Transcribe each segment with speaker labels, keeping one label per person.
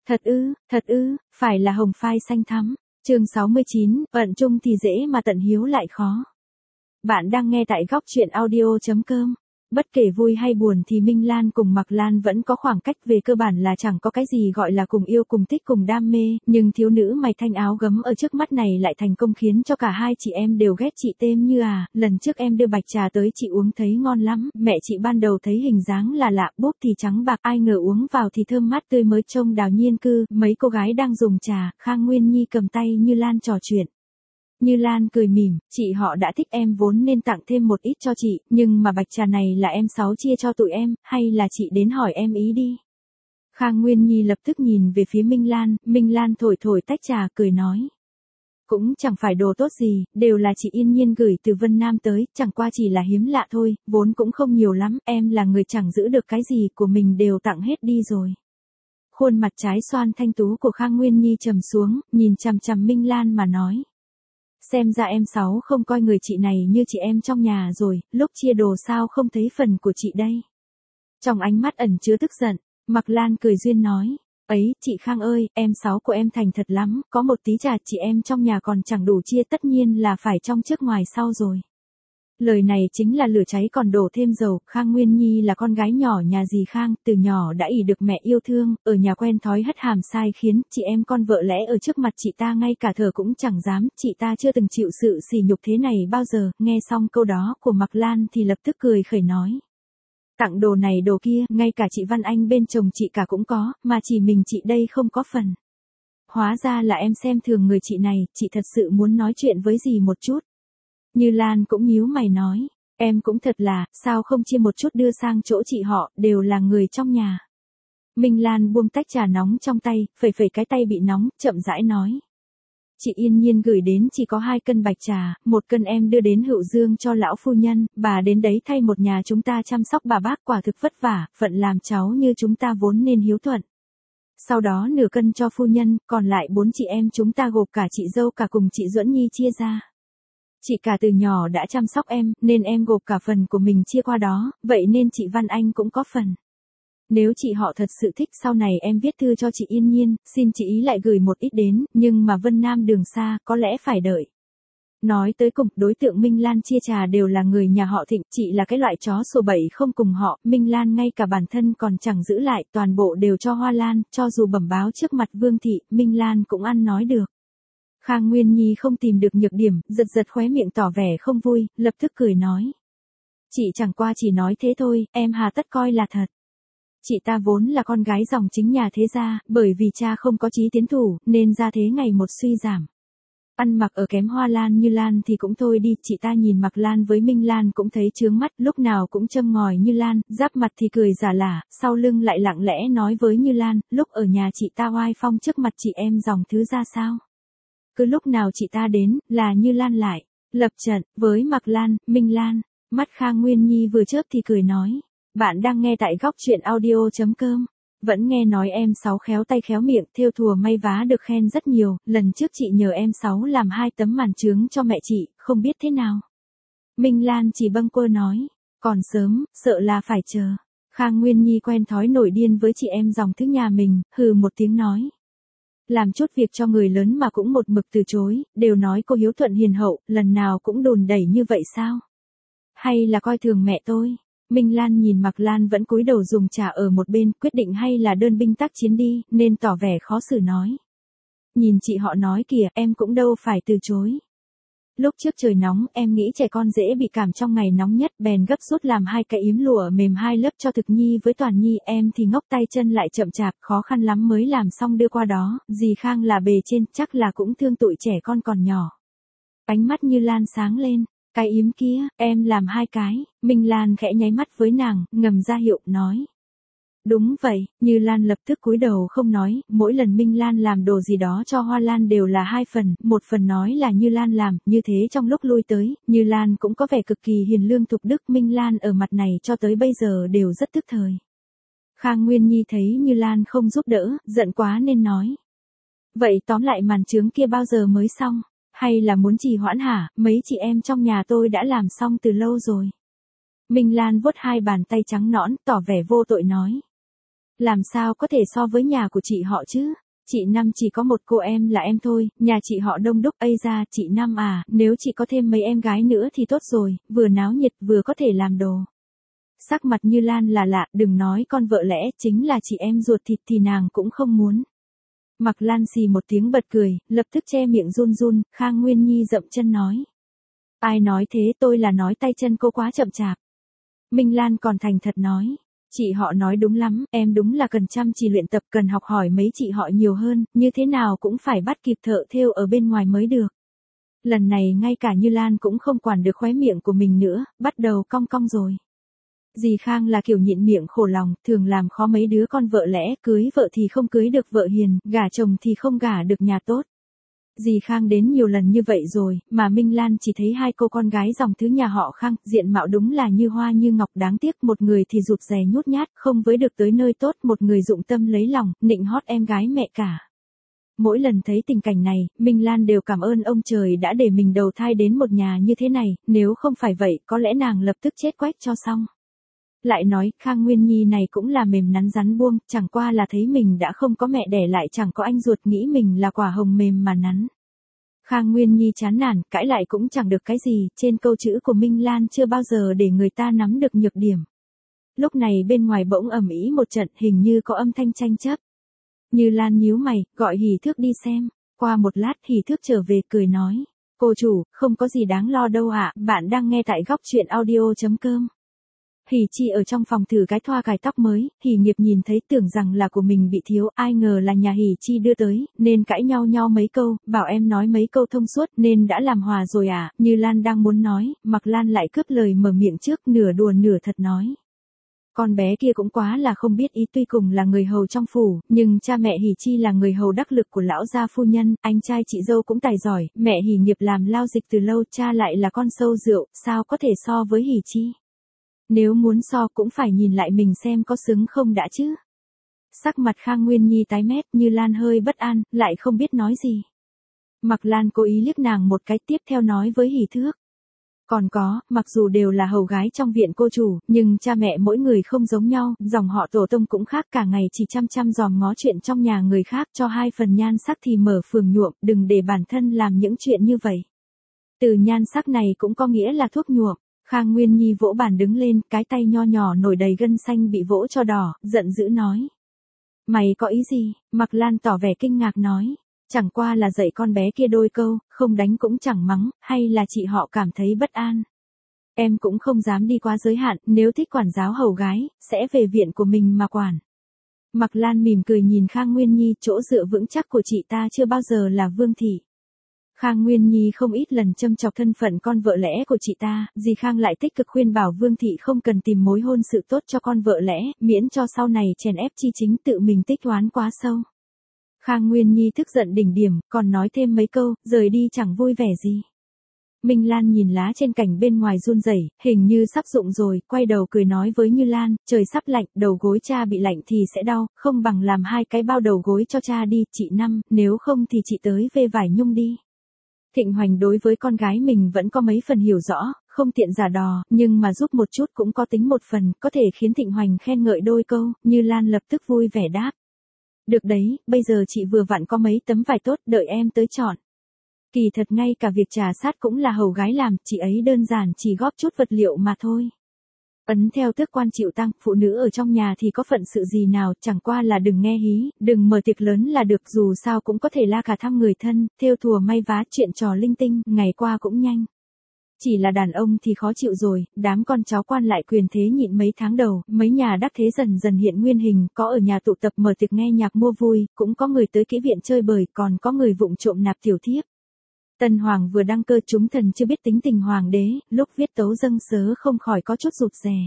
Speaker 1: Thật ư, phải là hồng phai xanh thắm. Chương 69, vận chung thì dễ mà tận hiếu lại khó. Bạn đang nghe tại góc truyện audio.com. Bất kể vui hay buồn thì Minh Lan cùng Mạc Lan vẫn có khoảng cách, về cơ bản là chẳng có cái gì gọi là cùng yêu cùng thích cùng đam mê, nhưng thiếu nữ mày thanh áo gấm ở trước mắt này lại thành công khiến cho cả hai chị em đều ghét chị Têm Như à. Lần trước em đưa bạch trà tới chị uống thấy ngon lắm, mẹ chị ban đầu thấy hình dáng là lạ, búp thì trắng bạc, ai ngờ uống vào thì thơm mát tươi mới trông đào nhiên cư. Mấy cô gái đang dùng trà, Khang Nguyên Nhi cầm tay Như Lan trò chuyện. Như Lan cười mỉm, chị họ đã thích em vốn nên tặng thêm một ít cho chị, nhưng mà bạch trà này là em Sáu chia cho tụi em, hay là chị đến hỏi em ý đi. Khang Nguyên Nhi lập tức nhìn về phía Minh Lan thổi thổi tách trà cười nói. Cũng chẳng phải đồ tốt gì, đều là chị Yên Nhiên gửi từ Vân Nam tới, chẳng qua chỉ là hiếm lạ thôi, vốn cũng không nhiều lắm, em là người chẳng giữ được cái gì của mình đều tặng hết đi rồi. Khuôn mặt trái xoan thanh tú của Khang Nguyên Nhi trầm xuống, nhìn chằm chằm Minh Lan mà nói. Xem ra em Sáu không coi người chị này như chị em trong nhà rồi, lúc chia đồ sao không thấy phần của chị đây. Trong ánh mắt ẩn chứa tức giận, Mạc Lan cười duyên nói, ấy, chị Khang ơi, em Sáu của em thành thật lắm, có một tí trà chị em trong nhà còn chẳng đủ chia, tất nhiên là phải trong trước ngoài sau rồi. Lời này chính là lửa cháy còn đổ thêm dầu. Khang Nguyên Nhi là con gái nhỏ nhà dì Khang, từ nhỏ đã ỷ được mẹ yêu thương, ở nhà quen thói hất hàm sai khiến, chị em con vợ lẽ ở trước mặt chị ta ngay cả thở cũng chẳng dám, chị ta chưa từng chịu sự sỉ nhục thế này bao giờ. Nghe xong câu đó của Mạc Lan thì lập tức cười khẩy nói. Tặng đồ này đồ kia, ngay cả chị Văn Anh bên chồng chị cả cũng có, mà chỉ mình chị đây không có phần. Hóa ra là em xem thường người chị này, chị thật sự muốn nói chuyện với dì một chút. Như Lan cũng nhíu mày nói, em cũng thật là, sao không chia một chút đưa sang chỗ chị họ, đều là người trong nhà. Minh Lan buông tách trà nóng trong tay, phẩy phẩy cái tay bị nóng, chậm rãi nói. Chị Yên Nhiên gửi đến chỉ có 2 cân bạch trà, 1 cân em đưa đến Hữu Dương cho lão phu nhân, bà đến đấy thay một nhà chúng ta chăm sóc bà bác quả thực vất vả, phận làm cháu như chúng ta vốn nên hiếu thuận. Sau đó nửa cân cho phu nhân, còn lại 4 chị em chúng ta gộp cả chị dâu cả cùng chị Duẫn Nhi chia ra. Chị cả từ nhỏ đã chăm sóc em, nên em gộp cả phần của mình chia qua đó, vậy nên chị Văn Anh cũng có phần. Nếu chị họ thật sự thích sau này em viết thư cho chị Yên Nhiên, xin chị ý lại gửi một ít đến, nhưng mà Vân Nam đường xa, có lẽ phải đợi. Nói tới cùng, đối tượng Minh Lan chia trà đều là người nhà họ Thịnh, chị là cái loại chó sổ bẩy không cùng họ, Minh Lan ngay cả bản thân còn chẳng giữ lại, toàn bộ đều cho Hoa Lan, cho dù bẩm báo trước mặt Vương Thị, Minh Lan cũng ăn nói được. Khang Nguyên Nhi không tìm được nhược điểm, giật khóe miệng tỏ vẻ không vui, lập tức cười nói. Chị chẳng qua chỉ nói thế thôi, em hà tất coi là thật. Chị ta vốn là con gái dòng chính nhà thế gia, bởi vì cha không có chí tiến thủ, nên gia thế ngày một suy giảm. Ăn mặc ở kém Hoa Lan Như Lan thì cũng thôi đi, chị ta nhìn Mạc Lan với Minh Lan cũng thấy chướng mắt, lúc nào cũng châm ngòi Như Lan, giáp mặt thì cười giả lả, sau lưng lại lặng lẽ nói với Như Lan, lúc ở nhà chị ta oai phong trước mặt chị em dòng thứ ra sao. Cứ lúc nào chị ta đến, là Như Lan lại lập trận với Mạc Lan, Minh Lan. Mắt Khang Nguyên Nhi vừa chớp thì cười nói, bạn đang nghe tại góc truyện audio.com. Vẫn nghe nói em Sáu khéo tay khéo miệng, thêu thùa may vá được khen rất nhiều, lần trước chị nhờ em Sáu làm 2 tấm màn chướng cho mẹ chị, không biết thế nào. Minh Lan chỉ bâng quơ nói, còn sớm, sợ là phải chờ. Khang Nguyên Nhi quen thói nổi điên với chị em dòng thứ nhà mình, hừ một tiếng nói. Làm chút việc cho người lớn mà cũng một mực từ chối, đều nói cô hiếu thuận hiền hậu, lần nào cũng đùn đẩy như vậy sao? Hay là coi thường mẹ tôi? Minh Lan nhìn Mạc Lan vẫn cúi đầu dùng trà ở một bên, quyết định hay là đơn binh tác chiến đi, nên tỏ vẻ khó xử nói. Nhìn chị họ nói kìa, em cũng đâu phải từ chối. Lúc trước trời nóng, em nghĩ trẻ con dễ bị cảm trong ngày nóng nhất, bèn gấp rút làm 2 cái yếm lụa mềm 2 lớp cho Thực Nhi với Toàn Nhi, em thì ngốc tay chân lại chậm chạp, khó khăn lắm mới làm xong đưa qua đó, dì Khang là bề trên, chắc là cũng thương tụi trẻ con còn nhỏ. Ánh mắt Như Lan sáng lên, cái yếm kia, em làm 2 cái, Minh Lan khẽ nháy mắt với nàng, ngầm ra hiệu, nói. Đúng vậy, Như Lan lập tức cúi đầu không nói, mỗi lần Minh Lan làm đồ gì đó cho Hoa Lan đều là 2 phần, một phần nói là Như Lan làm, như thế trong lúc lui tới, Như Lan cũng có vẻ cực kỳ hiền lương thục đức, Minh Lan ở mặt này cho tới bây giờ đều rất tức thời. Khang Nguyên Nhi thấy Như Lan không giúp đỡ, giận quá nên nói. Vậy tóm lại màn chướng kia bao giờ mới xong, hay là muốn trì hoãn hả, mấy chị em trong nhà tôi đã làm xong từ lâu rồi. Minh Lan vuốt 2 bàn tay trắng nõn, tỏ vẻ vô tội nói. Làm sao có thể so với nhà của chị họ chứ? Chị Năm chỉ có một cô em là em thôi, nhà chị họ đông đúc. Ây ra, chị Năm à, nếu chị có thêm mấy em gái nữa thì tốt rồi, vừa náo nhiệt vừa có thể làm đồ. Sắc mặt Như Lan là lạ, đừng nói con vợ lẽ, chính là chị em ruột thịt thì nàng cũng không muốn. Mặc Lan xì một tiếng bật cười, lập tức che miệng run run. Khang Nguyên Nhi dậm chân nói. Ai nói thế, tôi là nói tay chân cô quá chậm chạp. Minh Lan còn thành thật nói. Chị họ nói đúng lắm, em đúng là cần chăm chỉ luyện tập, cần học hỏi mấy chị họ nhiều hơn, như thế nào cũng phải bắt kịp thợ thêu ở bên ngoài mới được. Lần này ngay cả Như Lan cũng không quản được khóe miệng của mình nữa, bắt đầu cong cong rồi. Dì Khang là kiểu nhịn miệng khổ lòng, thường làm khó mấy đứa con vợ lẽ, cưới vợ thì không cưới được vợ hiền, gả chồng thì không gả được nhà tốt. Dì Khang đến nhiều lần như vậy rồi, mà Minh Lan chỉ thấy hai cô con gái dòng thứ nhà họ Khang, diện mạo đúng là như hoa như ngọc, đáng tiếc một người thì rụt rè nhút nhát, không với được tới nơi tốt, một người dụng tâm lấy lòng, nịnh hót em gái mẹ cả. Mỗi lần thấy tình cảnh này, Minh Lan đều cảm ơn ông trời đã để mình đầu thai đến một nhà như thế này, nếu không phải vậy, có lẽ nàng lập tức chết quách cho xong. Lại nói, Khang Nguyên Nhi này cũng là mềm nắn rắn buông, chẳng qua là thấy mình đã không có mẹ đẻ lại chẳng có anh ruột, nghĩ mình là quả hồng mềm mà nắn. Khang Nguyên Nhi chán nản, cãi lại cũng chẳng được cái gì, trên câu chữ của Minh Lan chưa bao giờ để người ta nắm được nhược điểm. Lúc này bên ngoài bỗng ầm ĩ một trận, hình như có âm thanh tranh chấp. Như Lan nhíu mày, gọi Hỷ Thước đi xem. Qua một lát Hỷ Thước trở về cười nói. Cô chủ, không có gì đáng lo đâu ạ, bạn đang nghe tại góc truyện audio.com. Hỷ Chi ở trong phòng thử cái thoa cài tóc mới, Hỷ Nghiệp nhìn thấy tưởng rằng là của mình bị thiếu, ai ngờ là nhà Hỷ Chi đưa tới, nên cãi nhau mấy câu, bảo em nói mấy câu thông suốt nên đã làm hòa rồi à. Như Lan đang muốn nói, Mặc Lan lại cướp lời mở miệng trước, nửa đùa nửa thật nói. Con bé kia cũng quá là không biết ý, tuy cùng là người hầu trong phủ, nhưng cha mẹ Hỷ Chi là người hầu đắc lực của lão gia phu nhân, anh trai chị dâu cũng tài giỏi, mẹ Hỷ Nghiệp làm lao dịch từ lâu, cha lại là con sâu rượu, sao có thể so với Hỷ Chi. Nếu muốn so cũng phải nhìn lại mình xem có xứng không đã chứ. Sắc mặt Khang Nguyên Nhi tái mét, Như Lan hơi bất an, lại không biết nói gì. Mặc Lan cố ý liếc nàng một cái, tiếp theo nói với Hỷ Thước. Còn có, mặc dù đều là hầu gái trong viện cô chủ, nhưng cha mẹ mỗi người không giống nhau, dòng họ tổ tông cũng khác, cả ngày chỉ chăm dòm ngó chuyện trong nhà người khác, cho hai phần nhan sắc thì mở phường nhuộm, đừng để bản thân làm những chuyện như vậy. Từ nhan sắc này cũng có nghĩa là thuốc nhuộm. Khang Nguyên Nhi vỗ bàn đứng lên, cái tay nho nhỏ nổi đầy gân xanh bị vỗ cho đỏ, giận dữ nói. Mày có ý gì? Mặc Lan tỏ vẻ kinh ngạc nói. Chẳng qua là dạy con bé kia đôi câu, không đánh cũng chẳng mắng, hay là chị họ cảm thấy bất an. Em cũng không dám đi quá giới hạn, nếu thích quản giáo hầu gái, sẽ về viện của mình mà quản. Mặc Lan mỉm cười nhìn Khang Nguyên Nhi, chỗ dựa vững chắc của chị ta chưa bao giờ là Vương thị. Khang Nguyên Nhi không ít lần châm chọc thân phận con vợ lẽ của chị ta, dì Khang lại tích cực khuyên bảo Vương thị không cần tìm mối hôn sự tốt cho con vợ lẽ, miễn cho sau này chèn ép chi chính tự mình tích oán quá sâu. Khang Nguyên Nhi tức giận đỉnh điểm, còn nói thêm mấy câu, rời đi chẳng vui vẻ gì. Minh Lan nhìn lá trên cành bên ngoài run rẩy, hình như sắp rụng rồi, quay đầu cười nói với Như Lan, trời sắp lạnh, đầu gối cha bị lạnh thì sẽ đau, không bằng làm hai cái bao đầu gối cho cha đi, chị Năm, nếu không thì chị tới vê vải nhung đi. Thịnh Hoành đối với con gái mình vẫn có mấy phần hiểu rõ, không tiện giả đò, nhưng mà giúp một chút cũng có tính một phần, có thể khiến Thịnh Hoành khen ngợi đôi câu, Như Lan lập tức vui vẻ đáp. Được đấy, bây giờ chị vừa vặn có mấy tấm vải tốt, đợi em tới chọn. Kỳ thật ngay cả việc trà sát cũng là hầu gái làm, chị ấy đơn giản chỉ góp chút vật liệu mà thôi. Ấn theo tước quan chịu tăng, phụ nữ ở trong nhà thì có phận sự gì nào, chẳng qua là đừng nghe hí, đừng mở tiệc lớn là được, dù sao cũng có thể la cả thăm người thân, thêu thùa may vá, chuyện trò linh tinh, ngày qua cũng nhanh. Chỉ là đàn ông thì khó chịu rồi, đám con cháu quan lại quyền thế nhịn mấy tháng đầu, mấy nhà đắc thế dần dần hiện nguyên hình, có ở nhà tụ tập mở tiệc nghe nhạc mua vui, cũng có người tới kỹ viện chơi bời, còn có người vụng trộm nạp tiểu thiếp. Tân Hoàng vừa đăng cơ, chúng thần chưa biết tính tình hoàng đế, lúc viết tấu dâng sớ không khỏi có chút rụt rè.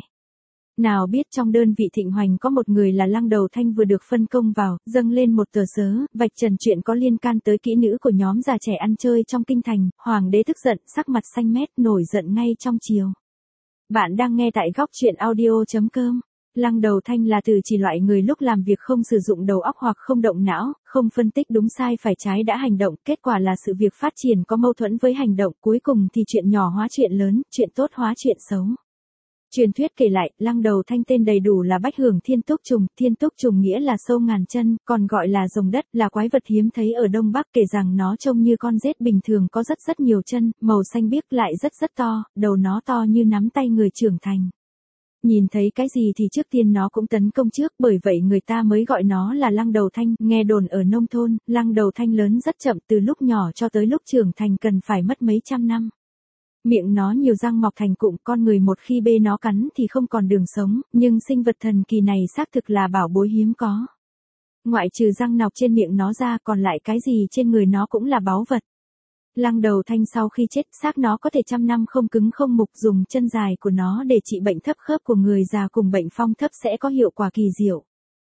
Speaker 1: Nào biết trong đơn vị Thịnh Hoành có một người là Lăng Đầu Thanh vừa được phân công vào, dâng lên một tờ sớ, vạch trần chuyện có liên can tới kỹ nữ của nhóm già trẻ ăn chơi trong kinh thành, hoàng đế tức giận, sắc mặt xanh mét, nổi giận ngay trong chiều. Bạn đang nghe tại góc truyện audio.com. Lăng Đầu Thanh là từ chỉ loại người lúc làm việc không sử dụng đầu óc hoặc không động não, không phân tích đúng sai phải trái đã hành động, kết quả là sự việc phát triển có mâu thuẫn với hành động, cuối cùng thì chuyện nhỏ hóa chuyện lớn, chuyện tốt hóa chuyện xấu. Truyền thuyết kể lại, Lăng Đầu Thanh tên đầy đủ là Bách Hưởng Thiên Túc Trùng nghĩa là sâu ngàn chân, còn gọi là rồng đất, là quái vật hiếm thấy ở Đông Bắc, kể rằng nó trông như con rết bình thường có rất nhiều chân, màu xanh biếc lại rất to, đầu nó to như nắm tay người trưởng thành. Nhìn thấy cái gì thì trước tiên nó cũng tấn công trước, bởi vậy người ta mới gọi nó là Lăng Đầu Thanh. Nghe đồn ở nông thôn, Lăng Đầu Thanh lớn rất chậm, từ lúc nhỏ cho tới lúc trưởng thành cần phải mất mấy trăm năm. Miệng nó nhiều răng mọc thành cụm, con người một khi bê nó cắn thì không còn đường sống, nhưng sinh vật thần kỳ này xác thực là bảo bối hiếm có. Ngoại trừ răng nọc trên miệng nó ra, còn lại cái gì trên người nó cũng là báu vật. Lăng Đầu Thanh sau khi chết, xác nó có thể trăm năm không cứng không mục, dùng chân dài của nó để trị bệnh thấp khớp của người già cùng bệnh phong thấp sẽ có hiệu quả kỳ diệu.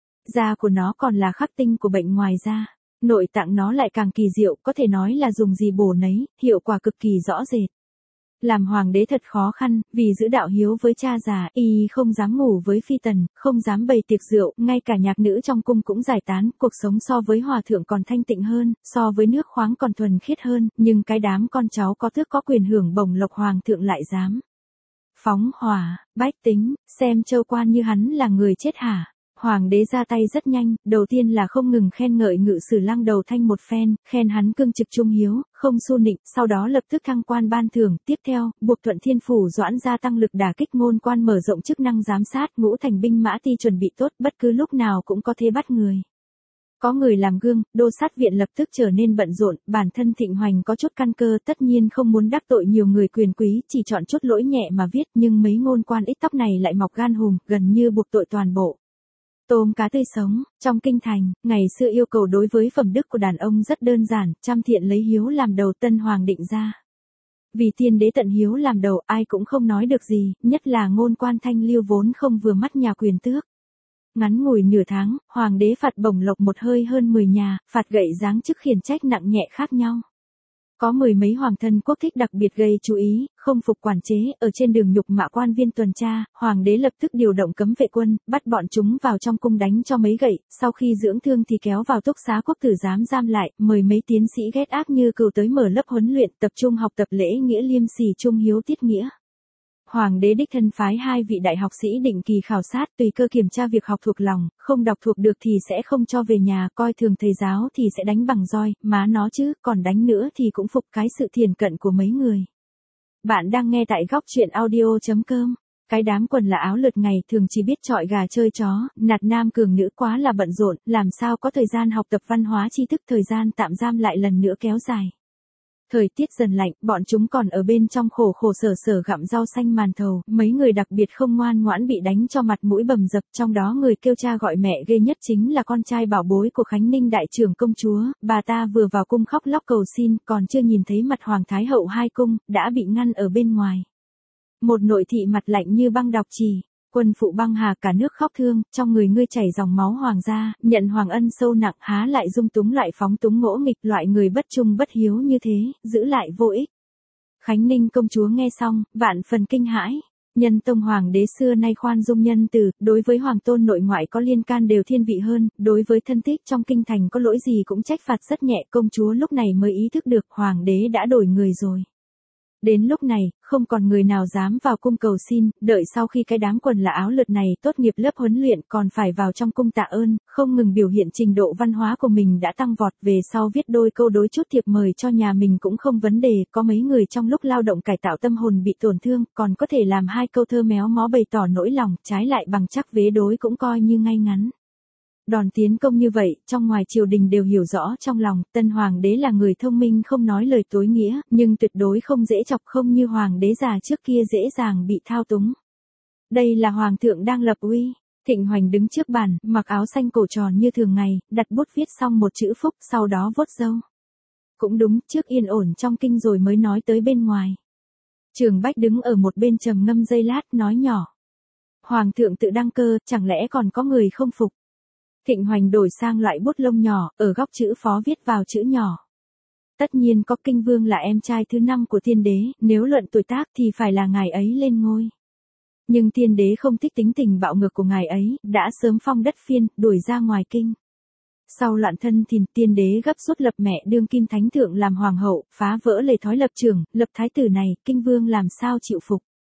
Speaker 1: Da của nó còn là khắc tinh của bệnh ngoài da. Nội tạng nó lại càng kỳ diệu, có thể nói là dùng gì bổ nấy, hiệu quả cực kỳ rõ rệt. Làm hoàng đế thật khó khăn, vì giữ đạo hiếu với cha già, y không dám ngủ với phi tần, không dám bày tiệc rượu, ngay cả nhạc nữ trong cung cũng giải tán, cuộc sống so với hòa thượng còn thanh tịnh hơn, so với nước khoáng còn thuần khiết hơn, nhưng cái đám con cháu có tước có quyền hưởng bổng lộc hoàng thượng lại dám phóng hỏa, bách tính, xem châu quan như hắn là người chết hả. Hoàng đế ra tay rất nhanh, đầu tiên là không ngừng khen ngợi ngự sử Lăng Đầu Thanh một phen, khen hắn cương trực trung hiếu, không xu nịnh, sau đó lập tức thăng quan ban thưởng, tiếp theo, buộc Thuận Thiên Phủ Doãn gia tăng lực đả kích ngôn quan, mở rộng chức năng giám sát, ngũ thành binh mã ti chuẩn bị tốt, bất cứ lúc nào cũng có thể bắt người. Có người làm gương, đô sát viện lập tức trở nên bận rộn, bản thân Thịnh Hoành có chút căn cơ, tất nhiên không muốn đắc tội nhiều người quyền quý, chỉ chọn chút lỗi nhẹ mà viết, nhưng mấy ngôn quan ít tóc này lại mọc gan hùm, gần như buộc tội toàn bộ. Tôm cá tươi sống, trong kinh thành, ngày xưa yêu cầu đối với phẩm đức của đàn ông rất đơn giản, trăm thiện lấy hiếu làm đầu, Tân Hoàng định ra. Vì tiên đế tận hiếu làm đầu, ai cũng không nói được gì, nhất là ngôn quan Thanh Liêu vốn không vừa mắt nhà quyền tước. Ngắn ngủi nửa tháng, hoàng đế phạt bổng lộc một hơi hơn 10 nhà, phạt gậy giáng chức khiển trách nặng nhẹ khác nhau. Có mười mấy hoàng thân quốc thích đặc biệt gây chú ý, không phục quản chế, ở trên đường nhục mạ quan viên tuần tra, hoàng đế lập tức điều động cấm vệ quân, bắt bọn chúng vào trong cung đánh cho mấy gậy, sau khi dưỡng thương thì kéo vào túc xá quốc tử giám giam lại, mời mấy tiến sĩ ghét ác như cừu tới mở lớp huấn luyện, tập trung học tập lễ nghĩa liêm sỉ trung hiếu tiết nghĩa. Hoàng đế đích thân phái 2 vị đại học sĩ định kỳ khảo sát, tùy cơ kiểm tra việc học thuộc lòng, không đọc thuộc được thì sẽ không cho về nhà, coi thường thầy giáo thì sẽ đánh bằng roi, má nó chứ, còn đánh nữa thì cũng phục cái sự thiền cận của mấy người. Bạn đang nghe tại góc truyện audio.com. Cái đám quần là áo lượt ngày thường chỉ biết chọi gà chơi chó, nạt nam cường nữ quá là bận rộn, làm sao có thời gian học tập văn hóa tri thức, thời gian tạm giam lại lần nữa kéo dài. Thời tiết dần lạnh, bọn chúng còn ở bên trong khổ sở gặm rau xanh màn thầu, mấy người đặc biệt không ngoan ngoãn bị đánh cho mặt mũi bầm dập, trong đó người kêu cha gọi mẹ ghê nhất chính là con trai bảo bối của Khánh Ninh đại trưởng công chúa, bà ta vừa vào cung khóc lóc cầu xin, còn chưa nhìn thấy mặt Hoàng Thái hậu hai cung, đã bị ngăn ở bên ngoài. Một nội thị mặt lạnh như băng đọc chỉ. Quân phụ băng hà cả nước khóc thương, trong người ngươi chảy dòng máu hoàng gia, nhận hoàng ân sâu nặng, há lại dung túng lại phóng túng ngỗ nghịch, loại người bất trung bất hiếu như thế, giữ lại vô ích. Khánh Ninh công chúa nghe xong, vạn phần kinh hãi. Nhân tông hoàng đế xưa nay khoan dung nhân từ, đối với hoàng tôn nội ngoại có liên can đều thiên vị hơn, đối với thân thích trong kinh thành có lỗi gì cũng trách phạt rất nhẹ, công chúa lúc này mới ý thức được hoàng đế đã đổi người rồi. Đến lúc này, không còn người nào dám vào cung cầu xin, đợi sau khi cái đám quần là áo lượt này tốt nghiệp lớp huấn luyện còn phải vào trong cung tạ ơn, không ngừng biểu hiện trình độ văn hóa của mình đã tăng vọt, về sau viết đôi câu đối chút thiệp mời cho nhà mình cũng không vấn đề, có mấy người trong lúc lao động cải tạo tâm hồn bị tổn thương, còn có thể làm 2 câu thơ méo mó bày tỏ nỗi lòng, trái lại bằng chắc vế đối cũng coi như ngay ngắn. Đòn tiến công như vậy, trong ngoài triều đình đều hiểu rõ trong lòng, tân hoàng đế là người thông minh không nói lời tối nghĩa, nhưng tuyệt đối không dễ chọc, không như hoàng đế già trước kia dễ dàng bị thao túng. Đây là hoàng thượng đang lập uy. Thịnh Hoành đứng trước bàn, mặc áo xanh cổ tròn như thường ngày, đặt bút viết xong một chữ phúc, sau đó vuốt râu. Cũng đúng, trước yên ổn trong kinh rồi mới nói tới bên ngoài. Trường Bách đứng ở một bên trầm ngâm giây lát, nói nhỏ. Hoàng thượng tự đăng cơ, chẳng lẽ còn có người không phục? Thịnh Hoành đổi sang loại bút lông nhỏ, ở góc chữ phó viết vào chữ nhỏ. Tất nhiên có, Kinh Vương là em trai thứ 5 của tiên đế, nếu luận tuổi tác thì phải là ngài ấy lên ngôi. Nhưng tiên đế không thích tính tình bạo ngược của ngài ấy, đã sớm phong đất phiên, đuổi ra ngoài kinh. Sau loạn thân thì tiên đế gấp rút lập mẹ đương kim thánh thượng làm hoàng hậu, phá vỡ lề thói lập trường, lập thái tử này, Kinh Vương làm sao chịu phục.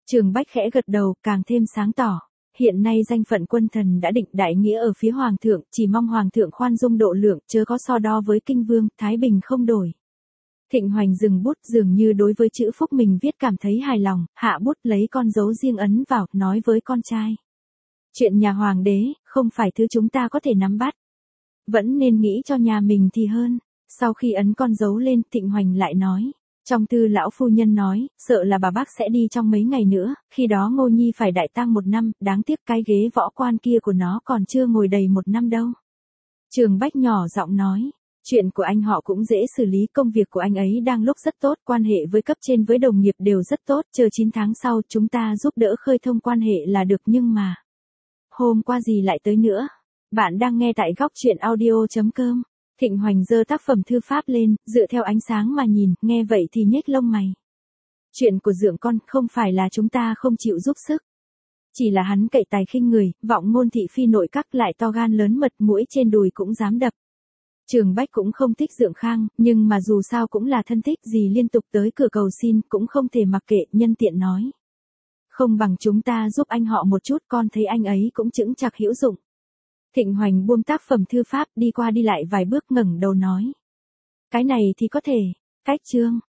Speaker 1: Trường Bách khẽ gật đầu, càng thêm sáng tỏ. Hiện nay danh phận quân thần đã định, đại nghĩa ở phía hoàng thượng, chỉ mong hoàng thượng khoan dung độ lượng, chớ có so đo với kinh vương, thái bình không đổi. Thịnh Hoành dừng bút, dường như đối với chữ phúc mình viết cảm thấy hài lòng, hạ bút lấy con dấu riêng ấn vào, nói với con trai. Chuyện nhà hoàng đế, không phải thứ chúng ta có thể nắm bắt. Vẫn nên nghĩ cho nhà mình thì hơn. Sau khi ấn con dấu lên, Thịnh Hoành lại nói. Trong thư lão phu nhân nói, sợ là bà bác sẽ đi trong mấy ngày nữa, khi đó Ngô Nhi phải đại tang 1 năm, đáng tiếc cái ghế võ quan kia của nó còn chưa ngồi đầy 1 năm đâu. Trường Bách nhỏ giọng nói. Chuyện của anh họ cũng dễ xử lý, công việc của anh ấy đang lúc rất tốt, quan hệ với cấp trên với đồng nghiệp đều rất tốt, chờ 9 tháng sau chúng ta giúp đỡ khơi thông quan hệ là được, nhưng mà... Hôm qua gì lại tới nữa? Bạn đang nghe tại góc chuyện audio.com. Thịnh Hoành giơ tác phẩm thư pháp lên, dựa theo ánh sáng mà nhìn, nghe vậy thì nhếch lông mày. Chuyện của Dượng con không phải là chúng ta không chịu giúp sức. Chỉ là hắn cậy tài khinh người, vọng ngôn thị phi nội các, lại to gan lớn mật, mũi trên đùi cũng dám đập. Trường Bách cũng không thích Dượng Khang, nhưng mà dù sao cũng là thân thích, gì liên tục tới cửa cầu xin, cũng không thể mặc kệ, nhân tiện nói. Không bằng chúng ta giúp anh họ một chút, con thấy anh ấy cũng chững chạc hữu dụng. Thịnh Hoành buông tác phẩm thư pháp, đi qua đi lại vài bước, ngẩng đầu nói. Cái này thì có thể. Cách chương.